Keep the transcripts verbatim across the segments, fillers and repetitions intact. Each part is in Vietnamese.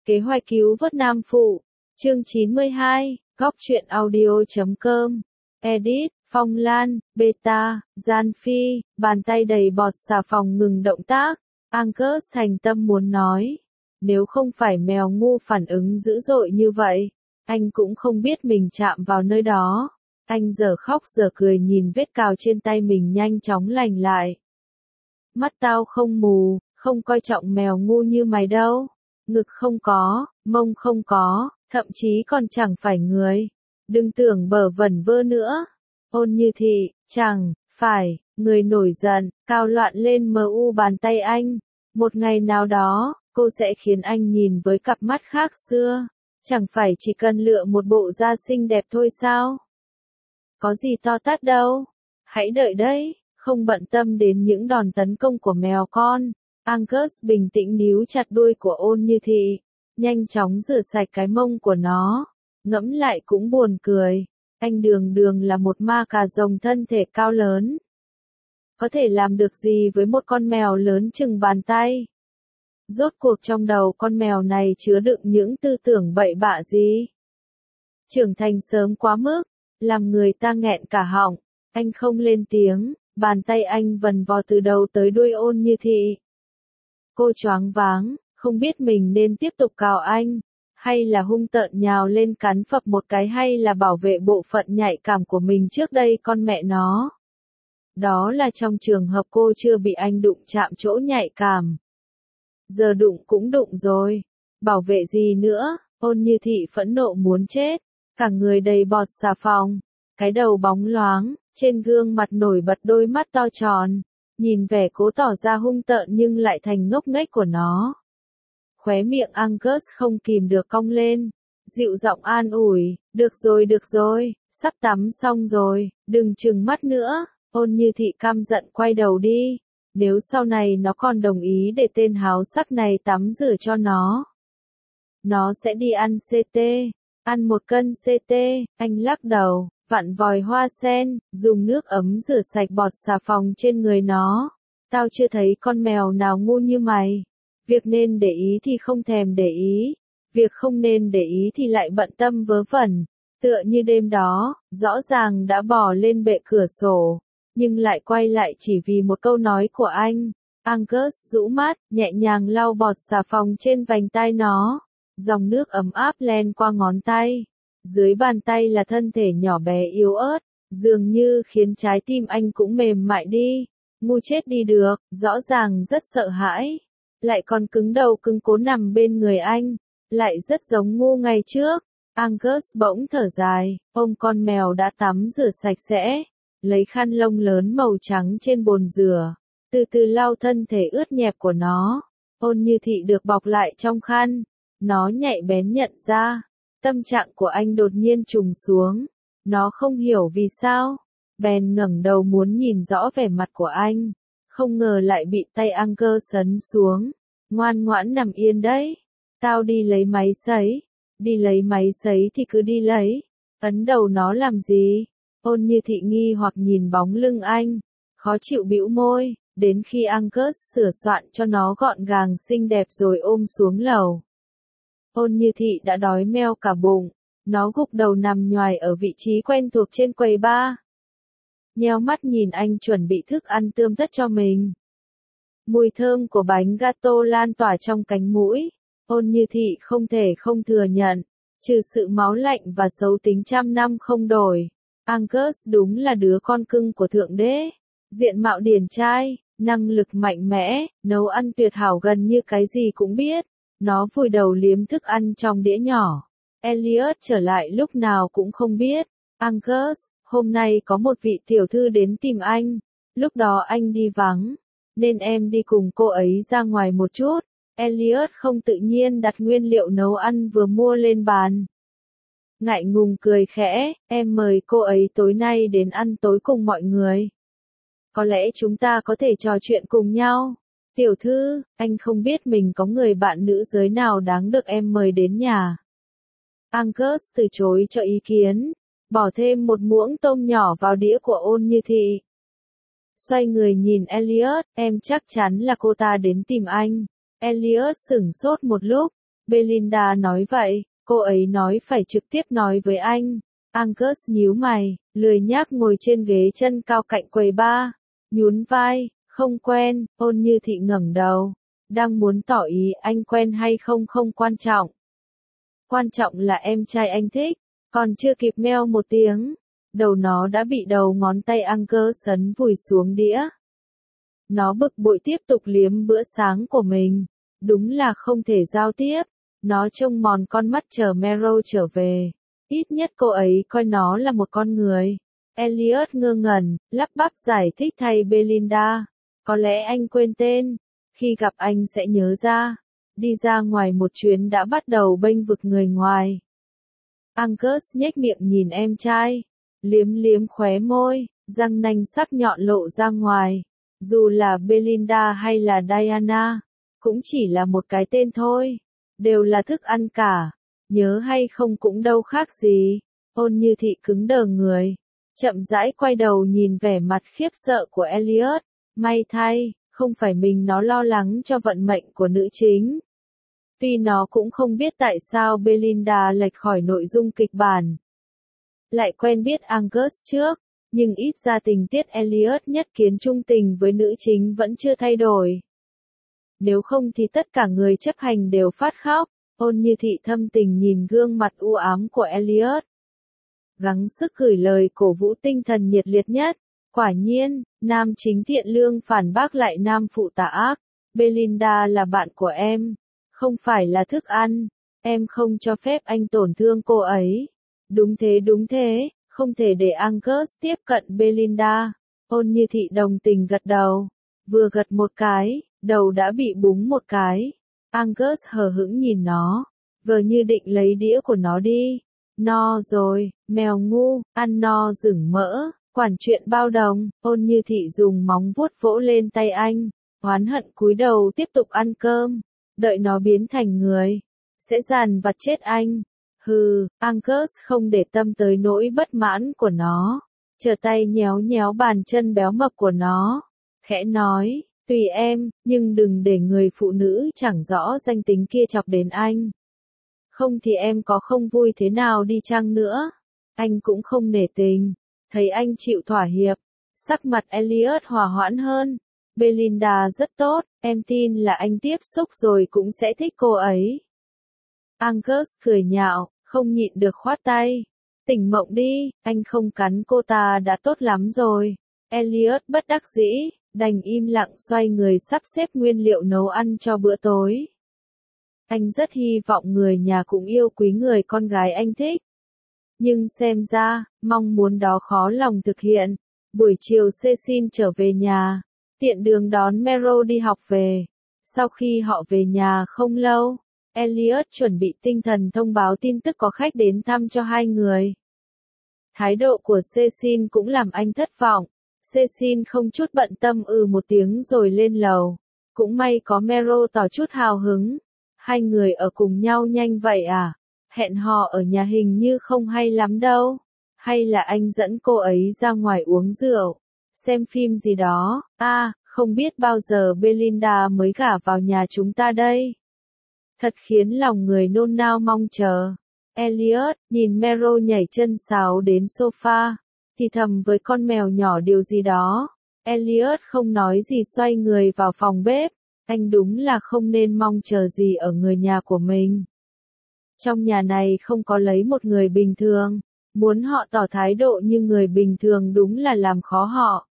Kế hoạch cứu vớt Nam Phụ, chương chín mươi hai, góc truyện audio.com, edit, Phong Lan, beta, Gian Phi, bàn tay đầy bọt xà phòng ngừng động tác, Angus thành tâm muốn nói. Nếu không phải mèo ngu phản ứng dữ dội như vậy, anh cũng không biết mình chạm vào nơi đó. Anh giờ khóc giờ cười nhìn vết cào trên tay mình nhanh chóng lành lại. Mắt tao không mù, không coi trọng mèo ngu như mày đâu. Ngực không có, mông không có, thậm chí còn chẳng phải người. Đừng tưởng bở vẩn vơ nữa. Ôn Như Thị, chẳng, phải, người nổi giận, cao loạn lên mờ u bàn tay anh. Một ngày nào đó, cô sẽ khiến anh nhìn với cặp mắt khác xưa. Chẳng phải chỉ cần lựa một bộ da xinh đẹp thôi sao? Có gì to tát đâu. Hãy đợi đấy, không bận tâm đến những đòn tấn công của mèo con. Angus bình tĩnh níu chặt đuôi của Ôn Như Thị, nhanh chóng rửa sạch cái mông của nó. Ngẫm lại cũng buồn cười, anh đường đường là một ma cà rồng thân thể cao lớn. Có thể làm được gì với một con mèo lớn chừng bàn tay? Rốt cuộc trong đầu con mèo này chứa đựng những tư tưởng bậy bạ gì? Trưởng thành sớm quá mức, làm người ta nghẹn cả họng. Anh không lên tiếng, bàn tay anh vần vò từ đầu tới đuôi Ôn Như Thị. Cô choáng váng, không biết mình nên tiếp tục cào anh, hay là hung tợn nhào lên cắn phập một cái, hay là bảo vệ bộ phận nhạy cảm của mình trước đây con mẹ nó. Đó là trong trường hợp cô chưa bị anh đụng chạm chỗ nhạy cảm. Giờ đụng cũng đụng rồi, bảo vệ gì nữa? Ôn Như Thị phẫn nộ muốn chết, cả người đầy bọt xà phòng, cái đầu bóng loáng, trên gương mặt nổi bật đôi mắt to tròn, nhìn vẻ cố tỏ ra hung tợn nhưng lại thành ngốc nghếch của nó. Khóe miệng Angus không kìm được cong lên, dịu giọng an ủi, được rồi được rồi, sắp tắm xong rồi, đừng trừng mắt nữa. Ôn Như Thị căm giận quay đầu đi, nếu sau này nó còn đồng ý để tên háo sắc này tắm rửa cho nó, nó sẽ đi ăn xê tê, ăn một cân xê tê. Anh lắc đầu, vặn vòi hoa sen, dùng nước ấm rửa sạch bọt xà phòng trên người nó. Tao chưa thấy con mèo nào ngu như mày. Việc nên để ý thì không thèm để ý, việc không nên để ý thì lại bận tâm vớ vẩn. Tựa như đêm đó, rõ ràng đã bò lên bệ cửa sổ, nhưng lại quay lại chỉ vì một câu nói của anh. Angus rũ mắt, nhẹ nhàng lau bọt xà phòng trên vành tai nó. Dòng nước ấm áp len qua ngón tay. Dưới bàn tay là thân thể nhỏ bé yếu ớt, dường như khiến trái tim anh cũng mềm mại đi. Ngu chết đi được, rõ ràng rất sợ hãi, lại còn cứng đầu cứng cố nằm bên người anh, lại rất giống ngu ngày trước. Angus bỗng thở dài, ôm con mèo đã tắm rửa sạch sẽ, lấy khăn lông lớn màu trắng trên bồn rửa, từ từ lau thân thể ướt nhẹp của nó. Ôn Như Thị được bọc lại trong khăn, nó nhạy bén nhận ra, tâm trạng của anh đột nhiên trùng xuống. Nó không hiểu vì sao, bèn ngẩng đầu muốn nhìn rõ vẻ mặt của anh, không ngờ lại bị tay Angus sấn xuống. Ngoan ngoãn nằm yên đấy, tao đi lấy máy sấy. Đi lấy máy sấy thì cứ đi lấy, ấn đầu nó làm gì? Ôn Như Thị nghi hoặc nhìn bóng lưng anh, khó chịu bĩu môi, đến khi Angus sửa soạn cho nó gọn gàng xinh đẹp rồi ôm xuống lầu. Ôn Như Thị đã đói meo cả bụng, nó gục đầu nằm nhoài ở vị trí quen thuộc trên quầy bar. Nheo mắt nhìn anh chuẩn bị thức ăn tươm tất cho mình. Mùi thơm của bánh gato lan tỏa trong cánh mũi. Ôn Như Thị không thể không thừa nhận, trừ sự máu lạnh và xấu tính trăm năm không đổi, Angus đúng là đứa con cưng của Thượng Đế. Diện mạo điển trai, năng lực mạnh mẽ, nấu ăn tuyệt hảo gần như cái gì cũng biết. Nó vùi đầu liếm thức ăn trong đĩa nhỏ. Elliot trở lại lúc nào cũng không biết. Angus, hôm nay có một vị tiểu thư đến tìm anh. Lúc đó anh đi vắng, nên em đi cùng cô ấy ra ngoài một chút. Elliot không tự nhiên đặt nguyên liệu nấu ăn vừa mua lên bàn. Ngại ngùng cười khẽ, em mời cô ấy tối nay đến ăn tối cùng mọi người. Có lẽ chúng ta có thể trò chuyện cùng nhau. Tiểu thư, anh không biết mình có người bạn nữ giới nào đáng được em mời đến nhà. Angus từ chối cho ý kiến, bỏ thêm một muỗng tôm nhỏ vào đĩa của Ôn Như Thị. Xoay người nhìn Elliot, em chắc chắn là cô ta đến tìm anh. Elliot sửng sốt một lúc, Belinda nói vậy, cô ấy nói phải trực tiếp nói với anh. Angus nhíu mày, lười nhác ngồi trên ghế chân cao cạnh quầy bar, nhún vai, không quen, Ôn Như Thị ngẩng đầu, đang muốn tỏ ý anh quen hay không không quan trọng. Quan trọng là em trai anh thích, còn chưa kịp meo một tiếng, đầu nó đã bị đầu ngón tay Angus ấn vùi xuống đĩa. Nó bực bội tiếp tục liếm bữa sáng của mình, đúng là không thể giao tiếp, nó trông mòn con mắt chờ Meryl trở về. Ít nhất cô ấy coi nó là một con người. Elliot ngơ ngẩn, lắp bắp giải thích thay Belinda. Có lẽ anh quên tên. Khi gặp anh sẽ nhớ ra. Đi ra ngoài một chuyến đã bắt đầu bênh vực người ngoài. Angus nhếch miệng nhìn em trai. Liếm liếm khóe môi, răng nanh sắc nhọn lộ ra ngoài. Dù là Belinda hay là Diana, cũng chỉ là một cái tên thôi. Đều là thức ăn cả. Nhớ hay không cũng đâu khác gì. Ôn Như Thị cứng đờ người, chậm rãi quay đầu nhìn vẻ mặt khiếp sợ của Elliot. May thay, không phải mình nó lo lắng cho vận mệnh của nữ chính. Tuy nó cũng không biết tại sao Belinda lệch khỏi nội dung kịch bản. Lại quen biết Angus trước, nhưng ít ra tình tiết Elliot nhất kiến trung tình với nữ chính vẫn chưa thay đổi. Nếu không thì tất cả người chấp hành đều phát khóc. Ôn Như Thị thâm tình nhìn gương mặt u ám của Elliot. Gắng sức gửi lời cổ vũ tinh thần nhiệt liệt nhất. Quả nhiên, nam chính thiện lương phản bác lại nam phụ tà ác. Belinda là bạn của em, không phải là thức ăn. Em không cho phép anh tổn thương cô ấy. Đúng thế đúng thế, không thể để Angus tiếp cận Belinda. Ôn Như Thị đồng tình gật đầu. Vừa gật một cái, đầu đã bị búng một cái. Angus hờ hững nhìn nó, vờ như định lấy đĩa của nó đi. No rồi, mèo ngu, ăn no rửng mỡ, quản chuyện bao đồng. Ôn Như Thị dùng móng vuốt vỗ lên tay anh, oán hận cúi đầu tiếp tục ăn cơm, đợi nó biến thành người, sẽ dằn vặt chết anh. Hừ, Angus không để tâm tới nỗi bất mãn của nó, trở tay nhéo nhéo bàn chân béo mập của nó, khẽ nói. Tùy em, nhưng đừng để người phụ nữ chẳng rõ danh tính kia chọc đến anh. Không thì em có không vui thế nào đi chăng nữa. Anh cũng không nể tình. Thấy anh chịu thỏa hiệp. Sắc mặt Elliot hòa hoãn hơn. Belinda rất tốt, em tin là anh tiếp xúc rồi cũng sẽ thích cô ấy. Angus cười nhạo, không nhịn được khoát tay. Tỉnh mộng đi, anh không cắn cô ta đã tốt lắm rồi. Elliot bất đắc dĩ. Đành im lặng xoay người sắp xếp nguyên liệu nấu ăn cho bữa tối. Anh rất hy vọng người nhà cũng yêu quý người con gái anh thích. Nhưng xem ra, mong muốn đó khó lòng thực hiện. Buổi chiều Cecil trở về nhà, tiện đường đón Meryl đi học về. Sau khi họ về nhà không lâu, Elliot chuẩn bị tinh thần thông báo tin tức có khách đến thăm cho hai người. Thái độ của Cecil cũng làm anh thất vọng. Cecil không chút bận tâm ừ một tiếng rồi lên lầu. Cũng may có Meryl tỏ chút hào hứng. Hai người ở cùng nhau nhanh vậy à? Hẹn hò ở nhà hình như không hay lắm đâu. Hay là anh dẫn cô ấy ra ngoài uống rượu, xem phim gì đó. À, không biết bao giờ Belinda mới gả vào nhà chúng ta đây. Thật khiến lòng người nôn nao mong chờ. Elliot nhìn Meryl nhảy chân sáo đến sofa, thì thầm với con mèo nhỏ điều gì đó. Elliot không nói gì xoay người vào phòng bếp. Anh đúng là không nên mong chờ gì ở người nhà của mình. Trong nhà này không có lấy một người bình thường. Muốn họ tỏ thái độ như người bình thường đúng là làm khó họ.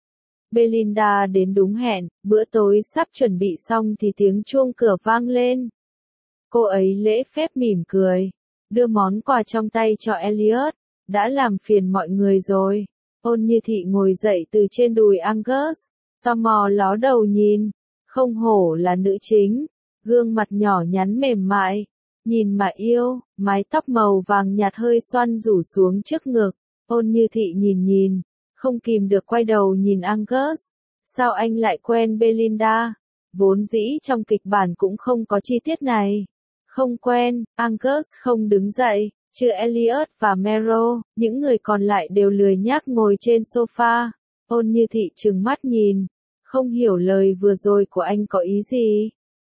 Belinda đến đúng hẹn, bữa tối sắp chuẩn bị xong thì tiếng chuông cửa vang lên. Cô ấy lễ phép mỉm cười, đưa món quà trong tay cho Elliot. Đã làm phiền mọi người rồi. Ôn Như Thị ngồi dậy từ trên đùi Angus, tò mò ló đầu nhìn. Không hổ là nữ chính, gương mặt nhỏ nhắn mềm mại, nhìn mà yêu, mái tóc màu vàng nhạt hơi xoăn rủ xuống trước ngực. Ôn Như Thị nhìn nhìn, không kìm được quay đầu nhìn Angus. Sao anh lại quen Belinda? Vốn dĩ trong kịch bản cũng không có chi tiết này. Không quen, Angus không đứng dậy. Trừ Elliot và Meryl, những người còn lại đều lười nhác ngồi trên sofa. Ôn Như Thị trừng mắt nhìn, không hiểu lời vừa rồi của anh có ý gì.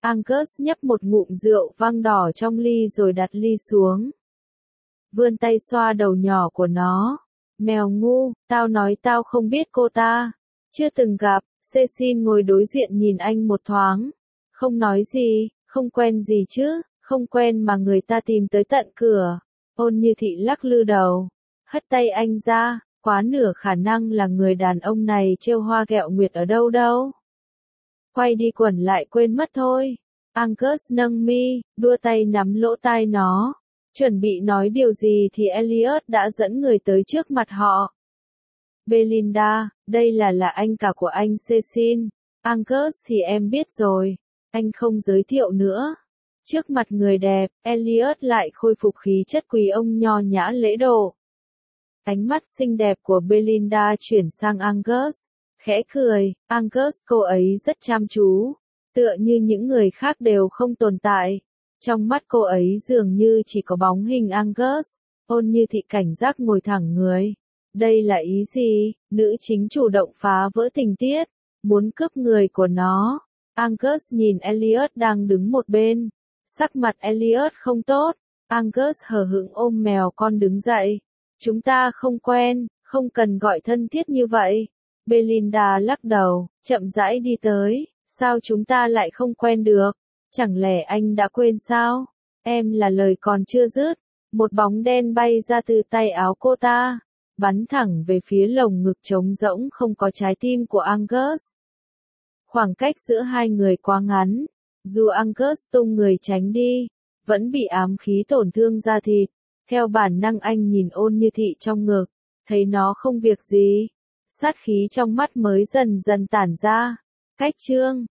Angus nhấp một ngụm rượu vang đỏ trong ly rồi đặt ly xuống. Vươn tay xoa đầu nhỏ của nó. Mèo ngu, tao nói tao không biết cô ta. Chưa từng gặp. Cecil ngồi đối diện nhìn anh một thoáng. Không nói gì, không quen gì chứ, không quen mà người ta tìm tới tận cửa. Ôn Như Thị lắc lư đầu. Hất tay anh ra, quá nửa khả năng là người đàn ông này trêu hoa ghẹo nguyệt ở đâu đâu. Quay đi quẩn lại quên mất thôi. Angus nâng mi, đua tay nắm lỗ tai nó. Chuẩn bị nói điều gì thì Elliot đã dẫn người tới trước mặt họ. Belinda, đây là là anh cả của anh Cecil. Angus thì em biết rồi. Anh không giới thiệu nữa. Trước mặt người đẹp, Elliot lại khôi phục khí chất quý ông nho nhã lễ độ. Ánh mắt xinh đẹp của Belinda chuyển sang Angus. Khẽ cười, Angus cô ấy rất chăm chú. Tựa như những người khác đều không tồn tại. Trong mắt cô ấy dường như chỉ có bóng hình Angus. Ôn Như Thị cảnh giác ngồi thẳng người. Đây là ý gì? Nữ chính chủ động phá vỡ tình tiết. Muốn cướp người của nó. Angus nhìn Elliot đang đứng một bên. Sắc mặt Elliot không tốt. Angus hờ hững ôm mèo con đứng dậy. Chúng ta không quen, không cần gọi thân thiết như vậy. Belinda lắc đầu, chậm rãi đi tới. Sao chúng ta lại không quen được? Chẳng lẽ anh đã quên sao? Em là lời còn chưa dứt. Một bóng đen bay ra từ tay áo cô ta. Bắn thẳng về phía lồng ngực trống rỗng không có trái tim của Angus. Khoảng cách giữa hai người quá ngắn. Dù Angus tung người tránh đi, vẫn bị ám khí tổn thương da thịt. Theo bản năng anh nhìn Ôn Như Thị trong ngực, thấy nó không việc gì. Sát khí trong mắt mới dần dần tản ra. Cách chương